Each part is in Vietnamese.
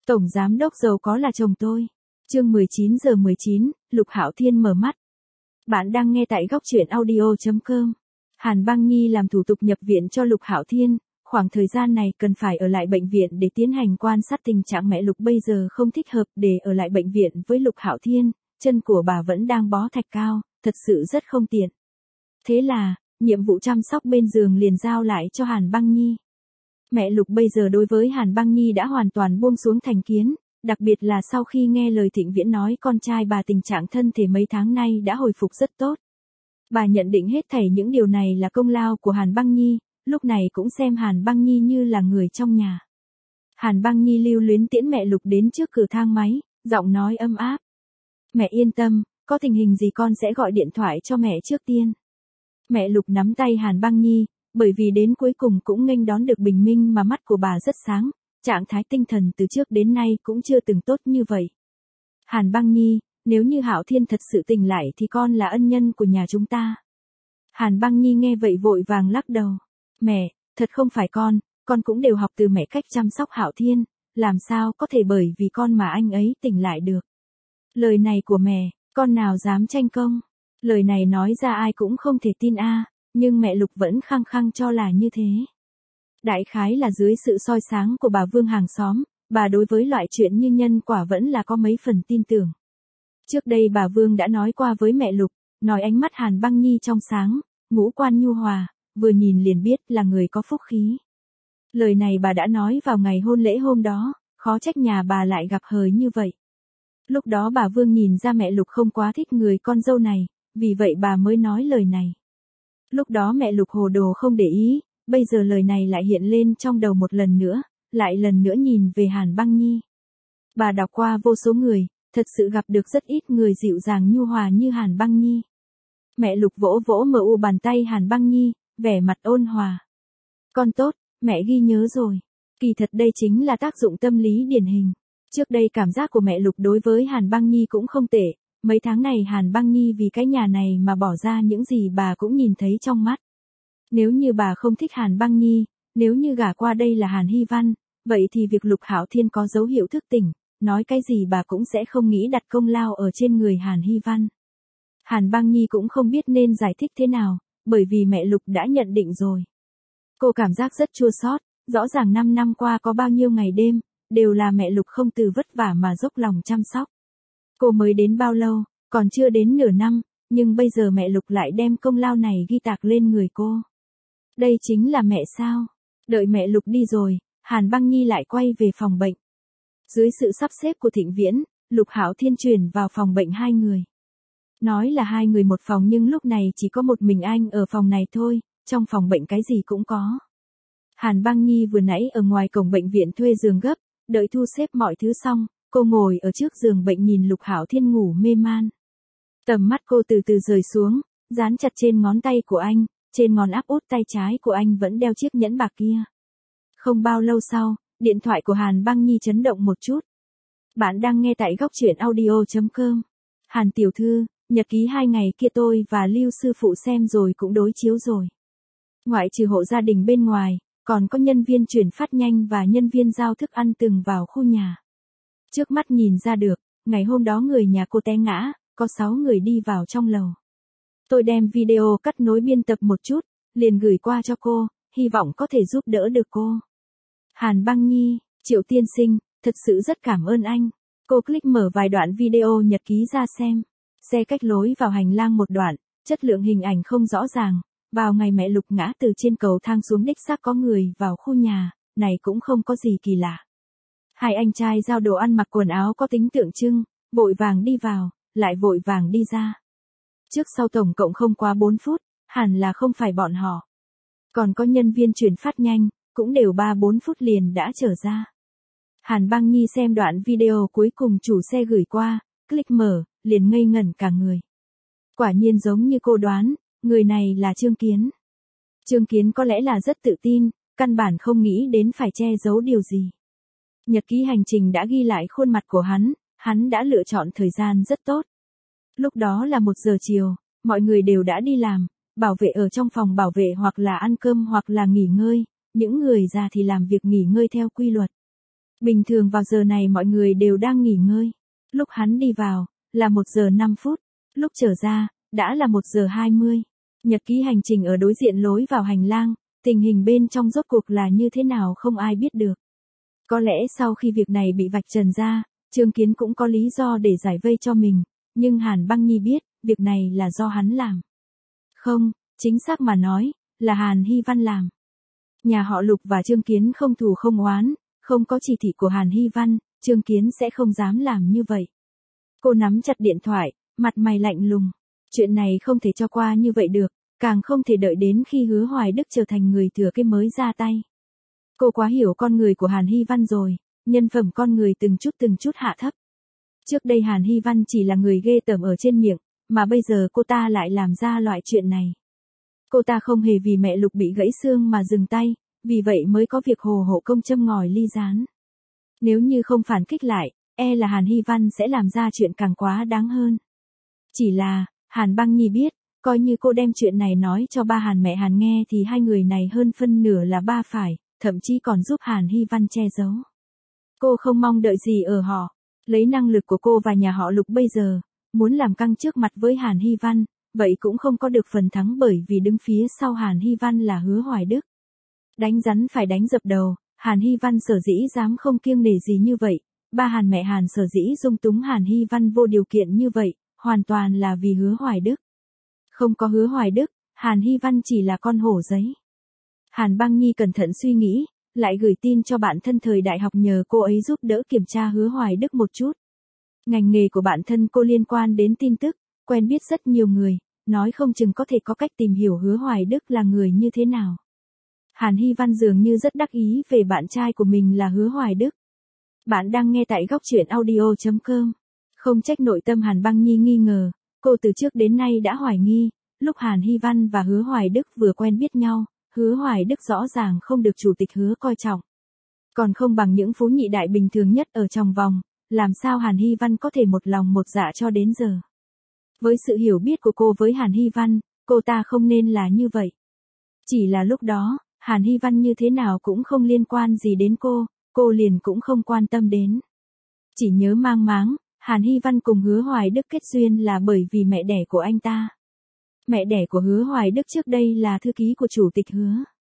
Tổng giám đốc giàu có là chồng tôi. Chương 19 giờ 19, Lục Hạo Thiên mở mắt. Bạn đang nghe tại góc truyện audio.com. Hàn Băng Nhi làm thủ tục nhập viện cho Lục Hạo Thiên, khoảng thời gian này cần phải ở lại bệnh viện để tiến hành quan sát tình trạng mẹ Lục bây giờ không thích hợp để ở lại bệnh viện với Lục Hạo Thiên, chân của bà vẫn đang bó thạch cao, thật sự rất không tiện. Thế là, nhiệm vụ chăm sóc bên giường liền giao lại cho Hàn Băng Nhi. Mẹ Lục bây giờ đối với Hàn Băng Nhi đã hoàn toàn buông xuống thành kiến, đặc biệt là sau khi nghe lời Thịnh Viễn nói con trai bà tình trạng thân thể mấy tháng nay đã hồi phục rất tốt. Bà nhận định hết thảy những điều này là công lao của Hàn Băng Nhi, lúc này cũng xem Hàn Băng Nhi như là người trong nhà. Hàn Băng Nhi lưu luyến tiễn mẹ Lục đến trước cửa thang máy, giọng nói ấm áp. Mẹ yên tâm, có tình hình gì con sẽ gọi điện thoại cho mẹ trước tiên. Mẹ Lục nắm tay Hàn Băng Nhi, bởi vì đến cuối cùng cũng nghênh đón được bình minh mà mắt của bà rất sáng, trạng thái tinh thần từ trước đến nay cũng chưa từng tốt như vậy. Hàn Băng Nhi, nếu như Hạo Thiên thật sự tỉnh lại thì con là ân nhân của nhà chúng ta. Hàn Băng Nhi nghe vậy vội vàng lắc đầu. Mẹ, thật không phải con cũng đều học từ mẹ cách chăm sóc Hạo Thiên, làm sao có thể bởi vì con mà anh ấy tỉnh lại được. Lời này của mẹ, con nào dám tranh công. Lời này nói ra ai cũng không thể tin nhưng mẹ Lục vẫn khăng khăng cho là như thế. Đại khái là dưới sự soi sáng của bà Vương hàng xóm, bà đối với loại chuyện như nhân quả vẫn là có mấy phần tin tưởng. Trước đây bà Vương đã nói qua với mẹ Lục, nói ánh mắt Hàn Băng Nhi trong sáng, ngũ quan nhu hòa, vừa nhìn liền biết là người có phúc khí. Lời này bà đã nói vào ngày hôn lễ hôm đó, khó trách nhà bà lại gặp hời như vậy. Lúc đó bà Vương nhìn ra mẹ Lục không quá thích người con dâu này, vì vậy bà mới nói lời này. Lúc đó mẹ Lục hồ đồ không để ý, bây giờ lời này lại hiện lên trong đầu một lần nữa, lại lần nữa nhìn về Hàn Băng Nhi. Bà đọc qua vô số người, thật sự gặp được rất ít người dịu dàng nhu hòa như Hàn Băng Nhi. Mẹ Lục vỗ vỗ mờ u bàn tay Hàn Băng Nhi, vẻ mặt ôn hòa. Con tốt, mẹ ghi nhớ rồi. Kỳ thật đây chính là tác dụng tâm lý điển hình. Trước đây cảm giác của mẹ Lục đối với Hàn Băng Nhi cũng không tệ. Mấy tháng này Hàn Băng Nhi vì cái nhà này mà bỏ ra những gì bà cũng nhìn thấy trong mắt. Nếu như bà không thích Hàn Băng Nhi, nếu như gả qua đây là Hàn Hy Văn, vậy thì việc Lục Hạo Thiên có dấu hiệu thức tỉnh, nói cái gì bà cũng sẽ không nghĩ đặt công lao ở trên người Hàn Hy Văn. Hàn Băng Nhi cũng không biết nên giải thích thế nào, bởi vì mẹ Lục đã nhận định rồi. Cô cảm giác rất chua xót, rõ ràng 5 năm qua có bao nhiêu ngày đêm, đều là mẹ Lục không từ vất vả mà dốc lòng chăm sóc. Cô mới đến bao lâu, còn chưa đến nửa năm, nhưng bây giờ mẹ Lục lại đem công lao này ghi tạc lên người cô. Đây chính là mẹ sao? Đợi mẹ Lục đi rồi, Hàn Băng Nhi lại quay về phòng bệnh. Dưới sự sắp xếp của Thịnh Viễn, Lục Hạo Thiên chuyển vào phòng bệnh 2 người. Nói là 2 người một phòng nhưng lúc này chỉ có một mình anh ở phòng này thôi, trong phòng bệnh cái gì cũng có. Hàn Băng Nhi vừa nãy ở ngoài cổng bệnh viện thuê giường gấp, đợi thu xếp mọi thứ xong, cô ngồi ở trước giường bệnh nhìn Lục Hạo Thiên ngủ mê man. Tầm mắt cô từ từ rời xuống, dán chặt trên ngón tay của anh, trên ngón áp út tay trái của anh vẫn đeo chiếc nhẫn bạc kia. Không bao lâu sau, điện thoại của Hàn Băng Nhi chấn động một chút. Bạn đang nghe tại góc truyện audio.com. Hàn tiểu thư, nhật ký 2 ngày kia tôi và Lưu sư phụ xem rồi cũng đối chiếu rồi. Ngoại trừ hộ gia đình bên ngoài, còn có nhân viên chuyển phát nhanh và nhân viên giao thức ăn từng vào khu nhà. Trước mắt nhìn ra được, ngày hôm đó người nhà cô té ngã, có 6 người đi vào trong lầu. Tôi đem video cắt nối biên tập một chút, liền gửi qua cho cô, hy vọng có thể giúp đỡ được cô. Hàn Băng Nhi, Triệu tiên sinh, thật sự rất cảm ơn anh. Cô click mở vài đoạn video nhật ký ra xem. Xe cách lối vào hành lang một đoạn, chất lượng hình ảnh không rõ ràng. Vào ngày mẹ Lục ngã từ trên cầu thang xuống đích xác có người vào khu nhà, này cũng không có gì kỳ lạ. 2 anh trai giao đồ ăn mặc quần áo có tính tượng trưng, vội vàng đi vào, lại vội vàng đi ra. Trước sau tổng cộng không quá 4 phút, hẳn là không phải bọn họ. Còn có nhân viên chuyển phát nhanh, cũng đều 3-4 phút liền đã trở ra. Hàn Băng Nhi xem đoạn video cuối cùng chủ xe gửi qua, click mở, liền ngây ngẩn cả người. Quả nhiên giống như cô đoán, người này là Trương Kiến. Trương Kiến có lẽ là rất tự tin, căn bản không nghĩ đến phải che giấu điều gì. Nhật ký hành trình đã ghi lại khuôn mặt của hắn đã lựa chọn thời gian rất tốt. Lúc đó là 1 giờ chiều, mọi người đều đã đi làm, bảo vệ ở trong phòng bảo vệ hoặc là ăn cơm hoặc là nghỉ ngơi, những người già thì làm việc nghỉ ngơi theo quy luật. Bình thường vào giờ này mọi người đều đang nghỉ ngơi. Lúc hắn đi vào, là 1 giờ 5 phút. Lúc trở ra, đã là 1 giờ 20. Nhật ký hành trình ở đối diện lối vào hành lang, tình hình bên trong rốt cuộc là như thế nào không ai biết được. Có lẽ sau khi việc này bị vạch trần ra, Trương Kiến cũng có lý do để giải vây cho mình, nhưng Hàn Băng Nhi biết, việc này là do hắn làm. Không, chính xác mà nói, là Hàn Hy Văn làm. Nhà họ Lục và Trương Kiến không thù không oán, không có chỉ thị của Hàn Hy Văn, Trương Kiến sẽ không dám làm như vậy. Cô nắm chặt điện thoại, mặt mày lạnh lùng. Chuyện này không thể cho qua như vậy được, càng không thể đợi đến khi Hứa Hoài Đức trở thành người thừa kế mới ra tay. Cô quá hiểu con người của Hàn Hy Văn rồi, nhân phẩm con người từng chút hạ thấp. Trước đây Hàn Hy Văn chỉ là người ghê tởm ở trên miệng, mà bây giờ cô ta lại làm ra loại chuyện này. Cô ta không hề vì mẹ Lục bị gãy xương mà dừng tay, vì vậy mới có việc hồ hộ công châm ngòi ly gián. Nếu như không phản kích lại, e là Hàn Hy Văn sẽ làm ra chuyện càng quá đáng hơn. Chỉ là, Hàn Băng Nhi biết, coi như cô đem chuyện này nói cho ba Hàn mẹ Hàn nghe thì hai người này hơn phân nửa là ba phải, thậm chí còn giúp Hàn Hy Văn che giấu. Cô không mong đợi gì ở họ, lấy năng lực của cô và nhà họ Lục bây giờ, muốn làm căng trước mặt với Hàn Hy Văn, vậy cũng không có được phần thắng bởi vì đứng phía sau Hàn Hy Văn là Hứa Hoài Đức. Đánh rắn phải đánh dập đầu, Hàn Hy Văn sở dĩ dám không kiêng nể gì như vậy, ba Hàn mẹ Hàn sở dĩ dung túng Hàn Hy Văn vô điều kiện như vậy, hoàn toàn là vì Hứa Hoài Đức. Không có Hứa Hoài Đức, Hàn Hy Văn chỉ là con hổ giấy. Hàn Băng Nhi cẩn thận suy nghĩ, lại gửi tin cho bạn thân thời đại học nhờ cô ấy giúp đỡ kiểm tra Hứa Hoài Đức một chút. Ngành nghề của bạn thân cô liên quan đến tin tức, quen biết rất nhiều người, nói không chừng có thể có cách tìm hiểu Hứa Hoài Đức là người như thế nào. Hàn Hy Văn dường như rất đắc ý về bạn trai của mình là Hứa Hoài Đức. Bạn đang nghe tại góc truyện audio.com. Không trách nội tâm Hàn Băng Nhi nghi ngờ, cô từ trước đến nay đã hoài nghi, lúc Hàn Hy Văn và Hứa Hoài Đức vừa quen biết nhau, Hứa Hoài Đức rõ ràng không được chủ tịch Hứa coi trọng. Còn không bằng những phú nhị đại bình thường nhất ở trong vòng, làm sao Hàn Hy Văn có thể một lòng một dạ cho đến giờ. Với sự hiểu biết của cô với Hàn Hy Văn, cô ta không nên là như vậy. Chỉ là lúc đó, Hàn Hy Văn như thế nào cũng không liên quan gì đến cô liền cũng không quan tâm đến. Chỉ nhớ mang máng, Hàn Hy Văn cùng Hứa Hoài Đức kết duyên là bởi vì mẹ đẻ của anh ta. Mẹ đẻ của Hứa Hoài Đức trước đây là thư ký của chủ tịch Hứa.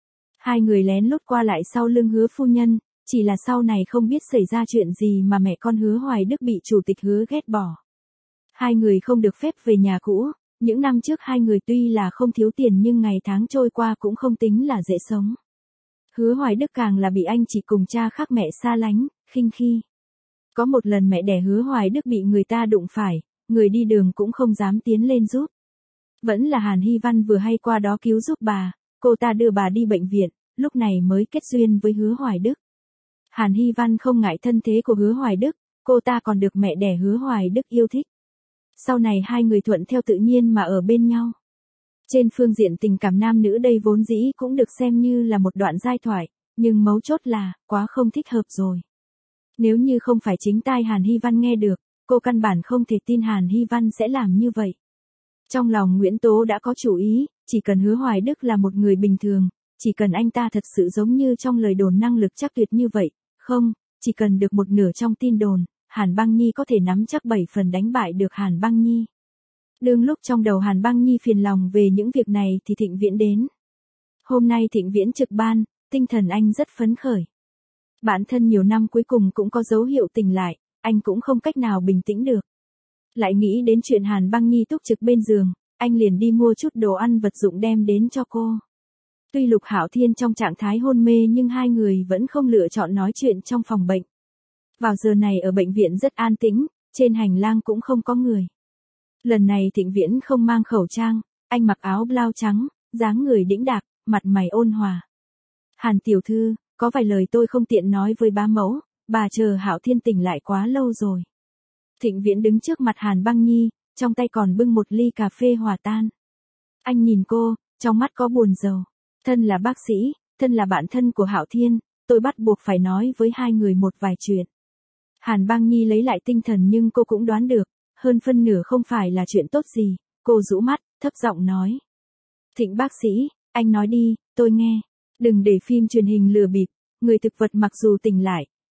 Hai người lén lút qua lại sau lưng Hứa phu nhân, chỉ là sau này không biết xảy ra chuyện gì mà mẹ con Hứa Hoài Đức bị chủ tịch Hứa ghét bỏ. Hai người không được phép về nhà cũ, những năm trước hai người tuy là không thiếu tiền nhưng ngày tháng trôi qua cũng không tính là dễ sống. Hứa Hoài Đức càng là bị anh chị cùng cha khác mẹ xa lánh, khinh khi. Có một lần mẹ đẻ Hứa Hoài Đức bị người ta đụng phải, người đi đường cũng không dám tiến lên giúp. Vẫn là Hàn Hy Văn vừa hay qua đó cứu giúp bà, cô ta đưa bà đi bệnh viện, lúc này mới kết duyên với Hứa Hoài Đức. Hàn Hy Văn không ngại thân thế của Hứa Hoài Đức, cô ta còn được mẹ đẻ Hứa Hoài Đức yêu thích. Sau này hai người thuận theo tự nhiên mà ở bên nhau. Trên phương diện tình cảm nam nữ đây vốn dĩ cũng được xem như là một đoạn giai thoại, nhưng mấu chốt là, quá không thích hợp rồi. Nếu như không phải chính tai Hàn Hy Văn nghe được, cô căn bản không thể tin Hàn Hy Văn sẽ làm như vậy. Trong lòng Nguyễn Tố đã có chủ ý, chỉ cần Hứa Hoài Đức là một người bình thường, chỉ cần anh ta thật sự giống như trong lời đồn năng lực chắc tuyệt như vậy, không, chỉ cần được một nửa trong tin đồn, Hàn Băng Nhi có thể nắm chắc 7 phần đánh bại được Hàn Băng Nhi. Đương lúc trong đầu Hàn Băng Nhi phiền lòng về những việc này thì Thịnh Viễn đến. Hôm nay Thịnh Viễn trực ban, tinh thần anh rất phấn khởi. Bản thân nhiều năm cuối cùng cũng có dấu hiệu tỉnh lại, anh cũng không cách nào bình tĩnh được. Lại nghĩ đến chuyện Hàn Băng Nhi túc trực bên giường, anh liền đi mua chút đồ ăn vật dụng đem đến cho cô. Tuy Lục Hạo Thiên trong trạng thái hôn mê nhưng hai người vẫn không lựa chọn nói chuyện trong phòng bệnh. Vào giờ này ở bệnh viện rất an tĩnh, trên hành lang cũng không có người. Lần này Thịnh Viễn không mang khẩu trang, anh mặc áo blau trắng, dáng người đĩnh đạc, mặt mày ôn hòa. Hàn tiểu thư, có vài lời tôi không tiện nói với bá mẫu, bà chờ Hạo Thiên tỉnh lại quá lâu rồi. Thịnh Viễn đứng trước mặt Hàn Băng Nhi, trong tay còn bưng một ly cà phê hòa tan. Anh nhìn cô, trong mắt có buồn rầu. Thân là bác sĩ, thân là bạn thân của Hạo Thiên, tôi bắt buộc phải nói với hai người một vài chuyện. Hàn Băng Nhi lấy lại tinh thần nhưng cô cũng đoán được, hơn phân nửa không phải là chuyện tốt gì, cô rũ mắt, thấp giọng nói. Thịnh bác sĩ, anh nói đi, tôi nghe. Đừng để phim truyền hình lừa bịp, người thực vật mặc dù tỉnh lại,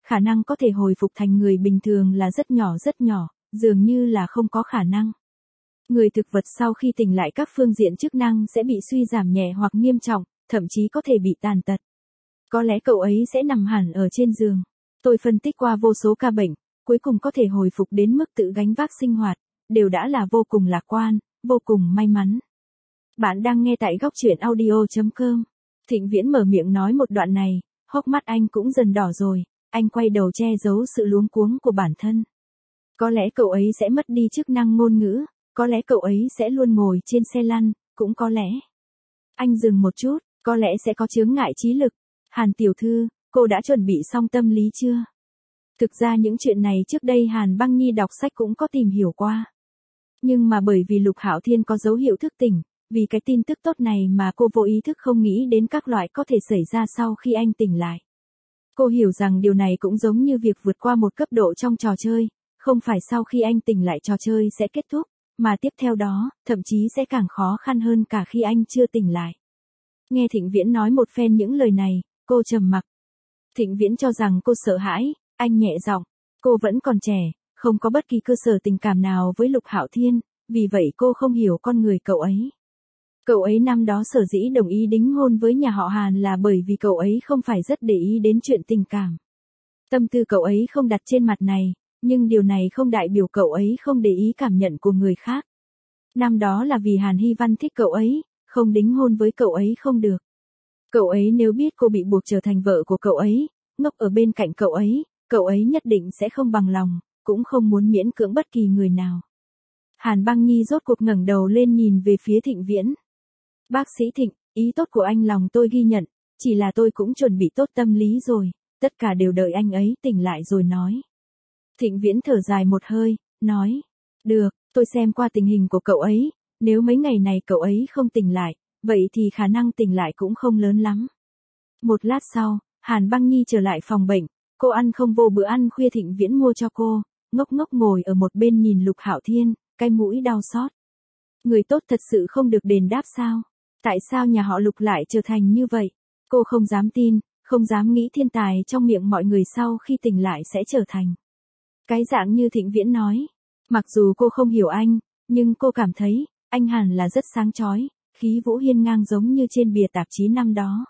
khả năng có thể hồi phục thành người bình thường là rất nhỏ, dường như là không có khả năng. Người thực vật sau khi tỉnh lại các phương diện chức năng sẽ bị suy giảm nhẹ hoặc nghiêm trọng, thậm chí có thể bị tàn tật. Có lẽ cậu ấy sẽ nằm hẳn ở trên giường. Tôi phân tích qua vô số ca bệnh, cuối cùng có thể hồi phục đến mức tự gánh vác sinh hoạt, đều đã là vô cùng lạc quan, vô cùng may mắn. Bạn đang nghe tại góc truyện audio.com. Thịnh Viễn mở miệng nói một đoạn này, hốc mắt anh cũng dần đỏ rồi, anh quay đầu che giấu sự luống cuống của bản thân. Có lẽ cậu ấy sẽ mất đi chức năng ngôn ngữ, có lẽ cậu ấy sẽ luôn ngồi trên xe lăn, cũng có lẽ. Anh dừng một chút, có lẽ sẽ có chướng ngại trí lực. Hàn tiểu thư, cô đã chuẩn bị xong tâm lý chưa? Thực ra những chuyện này trước đây Hàn Băng Nhi đọc sách cũng có tìm hiểu qua. Nhưng mà bởi vì Lục Hạo Thiên có dấu hiệu thức tỉnh, vì cái tin tức tốt này mà cô vô ý thức không nghĩ đến các loại có thể xảy ra sau khi anh tỉnh lại. Cô hiểu rằng điều này cũng giống như việc vượt qua một cấp độ trong trò chơi, không phải sau khi anh tỉnh lại trò chơi sẽ kết thúc, mà tiếp theo đó, thậm chí sẽ càng khó khăn hơn cả khi anh chưa tỉnh lại. Nghe Thịnh Viễn nói một phen những lời này, cô trầm mặc. Thịnh Viễn cho rằng cô sợ hãi, anh nhẹ giọng, cô vẫn còn trẻ, không có bất kỳ cơ sở tình cảm nào với Lục Hạo Thiên, vì vậy cô không hiểu con người cậu ấy. Cậu ấy năm đó sở dĩ đồng ý đính hôn với nhà họ Hàn là bởi vì cậu ấy không phải rất để ý đến chuyện tình cảm. Tâm tư cậu ấy không đặt trên mặt này, nhưng điều này không đại biểu cậu ấy không để ý cảm nhận của người khác. Năm đó là vì Hàn Hy Văn thích cậu ấy, không đính hôn với cậu ấy không được. Cậu ấy nếu biết cô bị buộc trở thành vợ của cậu ấy, ngốc ở bên cạnh cậu ấy nhất định sẽ không bằng lòng, cũng không muốn miễn cưỡng bất kỳ người nào. Hàn Băng Nhi rốt cuộc ngẩng đầu lên nhìn về phía Thịnh Viễn. Bác sĩ Thịnh, ý tốt của anh lòng tôi ghi nhận, chỉ là tôi cũng chuẩn bị tốt tâm lý rồi, tất cả đều đợi anh ấy tỉnh lại rồi nói. Thịnh Viễn thở dài một hơi, nói, được, tôi xem qua tình hình của cậu ấy, nếu mấy ngày này cậu ấy không tỉnh lại, vậy thì khả năng tỉnh lại cũng không lớn lắm. Một lát sau, Hàn Băng Nhi trở lại phòng bệnh, cô ăn không vô bữa ăn khuya Thịnh Viễn mua cho cô, ngốc ngốc ngồi ở một bên nhìn Lục Hạo Thiên, cái mũi đau xót. Người tốt thật sự không được đền đáp sao? Tại sao nhà họ Lục lại trở thành như vậy? Cô không dám tin, không dám nghĩ thiên tài trong miệng mọi người sau khi tỉnh lại sẽ trở thành cái dạng như Thịnh Viễn nói. Mặc dù cô không hiểu anh, nhưng cô cảm thấy, anh hẳn là rất sáng chói, khí vũ hiên ngang giống như trên bìa tạp chí năm đó.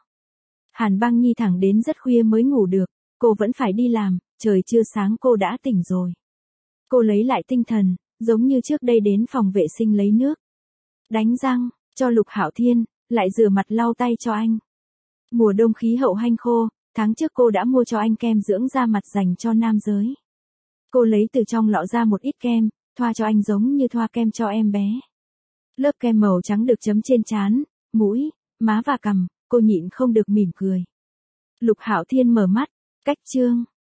Hàn Băng Nhi thẳng đến rất khuya mới ngủ được, cô vẫn phải đi làm, trời chưa sáng cô đã tỉnh rồi. Cô lấy lại tinh thần, giống như trước đây đến phòng vệ sinh lấy nước, đánh răng, cho Lục Hạo Thiên, lại rửa mặt lau tay cho anh. Mùa đông khí hậu hanh khô, tháng trước cô đã mua cho anh kem dưỡng da mặt dành cho nam giới. Cô lấy từ trong lọ ra một ít kem, thoa cho anh giống như thoa kem cho em bé. Lớp kem màu trắng được chấm trên trán, mũi, má và cằm, cô nhịn không được mỉm cười. Lục Hạo Thiên mở mắt, cách chương.